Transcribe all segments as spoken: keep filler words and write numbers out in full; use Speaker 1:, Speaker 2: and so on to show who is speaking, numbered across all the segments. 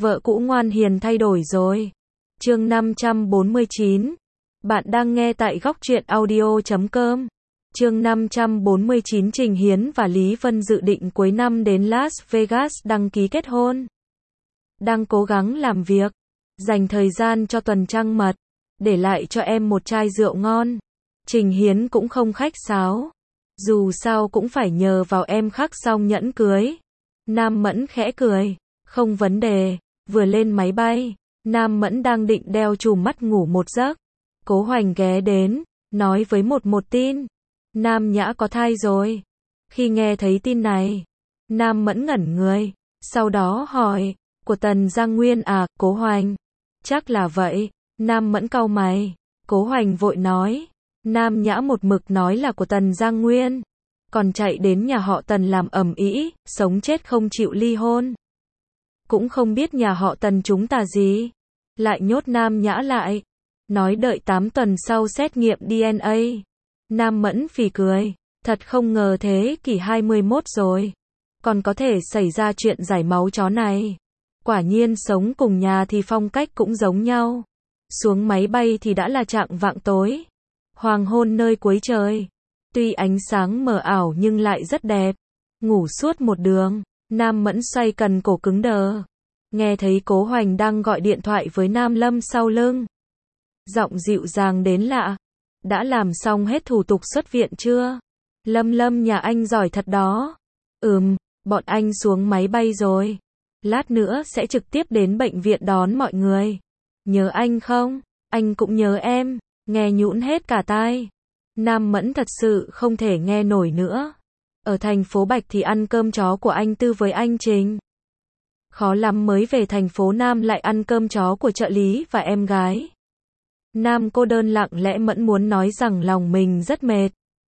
Speaker 1: Vợ cũ ngoan hiền thay đổi rồi. Chương năm trăm bốn mươi chín. Bạn đang nghe tại góc truyện audio chấm com. Chương năm trăm bốn mươi chín. Trình Hiến và Lý Vân dự định cuối năm đến Las Vegas đăng ký kết hôn. Đang cố gắng làm việc, dành thời gian cho tuần trăng mật, để lại cho em một chai rượu ngon. Trình Hiến cũng không khách sáo, dù sao cũng phải nhờ vào em khắc xong nhẫn cưới. Nam Mẫn khẽ cười, không vấn đề. Vừa lên máy bay, Nam Mẫn đang định đeo chùm mắt ngủ một giấc. Cố Hoành ghé đến, nói với một một tin. Nam Nhã có thai rồi. Khi nghe thấy tin này, Nam Mẫn ngẩn người, sau đó hỏi, của Tần Giang Nguyên à, Cố Hoành? Chắc là vậy. Nam Mẫn cau mày. Cố Hoành vội nói, Nam Nhã một mực nói là của Tần Giang Nguyên, còn chạy đến nhà họ Tần làm ầm ĩ, sống chết không chịu ly hôn. Cũng không biết nhà họ Tần chúng ta gì, lại nhốt Nam Nhã lại, nói đợi tám tuần sau xét nghiệm đê en a. Nam Mẫn phì cười, thật không ngờ thế kỷ hai mươi mốt rồi, còn có thể xảy ra chuyện giải máu chó này. Quả nhiên sống cùng nhà thì phong cách cũng giống nhau. Xuống máy bay thì đã là chạng vạng tối, hoàng hôn nơi cuối trời. Tuy ánh sáng mờ ảo nhưng lại rất đẹp. Ngủ suốt một đường, Nam Mẫn xoay cần cổ cứng đờ. Nghe thấy Cố Hoành đang gọi điện thoại với Nam Lâm sau lưng. Giọng dịu dàng đến lạ. Đã làm xong hết thủ tục xuất viện chưa? Lâm Lâm nhà anh giỏi thật đó. Ừm, bọn anh xuống máy bay rồi. Lát nữa sẽ trực tiếp đến bệnh viện đón mọi người. Nhớ anh không? Anh cũng nhớ em. Nghe nhũn hết cả tai. Nam Mẫn thật sự không thể nghe nổi nữa. Ở thành phố Bạch thì ăn cơm chó của anh Tư với anh Trình. Khó lắm mới về thành phố Nam lại ăn cơm chó của trợ lý và em gái. Nam cô đơn lặng lẽ Mẫn muốn nói rằng lòng mình rất mệt.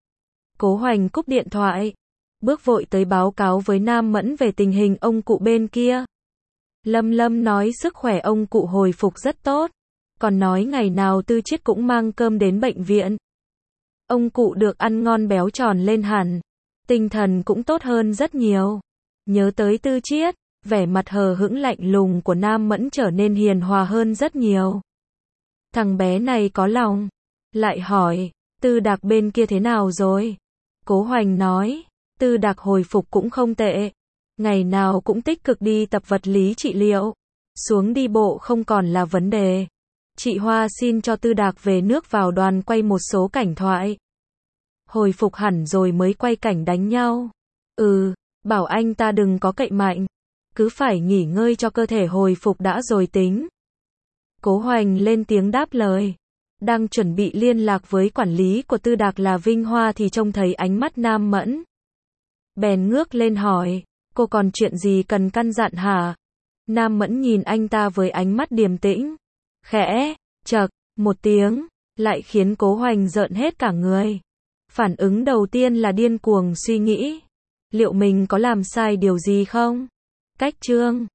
Speaker 1: Cố Hoành cúp điện thoại, bước vội tới báo cáo với Nam Mẫn về tình hình ông cụ bên kia. Lâm Lâm nói sức khỏe ông cụ hồi phục rất tốt, còn nói ngày nào Tư Chiết cũng mang cơm đến bệnh viện. Ông cụ được ăn ngon béo tròn lên hẳn, tinh thần cũng tốt hơn rất nhiều. Nhớ tới Tư Chiết, vẻ mặt hờ hững lạnh lùng của Nam Mẫn trở nên hiền hòa hơn rất nhiều. Thằng bé này có lòng. Lại hỏi, Tư Đạc bên kia thế nào rồi? Cố Hoành nói, Tư Đạc hồi phục cũng không tệ. Ngày nào cũng tích cực đi tập vật lý trị liệu. Xuống đi bộ không còn là vấn đề. Chị Hoa xin cho Tư Đạc về nước vào đoàn quay một số cảnh thoại. Hồi phục hẳn rồi mới quay cảnh đánh nhau. Ừ, bảo anh ta đừng có cậy mạnh. Cứ phải nghỉ ngơi cho cơ thể hồi phục đã rồi tính. Cố Hoành lên tiếng đáp lời. Đang chuẩn bị liên lạc với quản lý của Tư Đạc là Vinh Hoa thì trông thấy ánh mắt Nam Mẫn. Bèn ngước lên hỏi, cô còn chuyện gì cần căn dặn hả? Nam Mẫn nhìn anh ta với ánh mắt điềm tĩnh. Khẽ, chậc, một tiếng, lại khiến Cố Hoành rợn hết cả người. Phản ứng đầu tiên là điên cuồng suy nghĩ. Liệu mình có làm sai điều gì không? Cách chương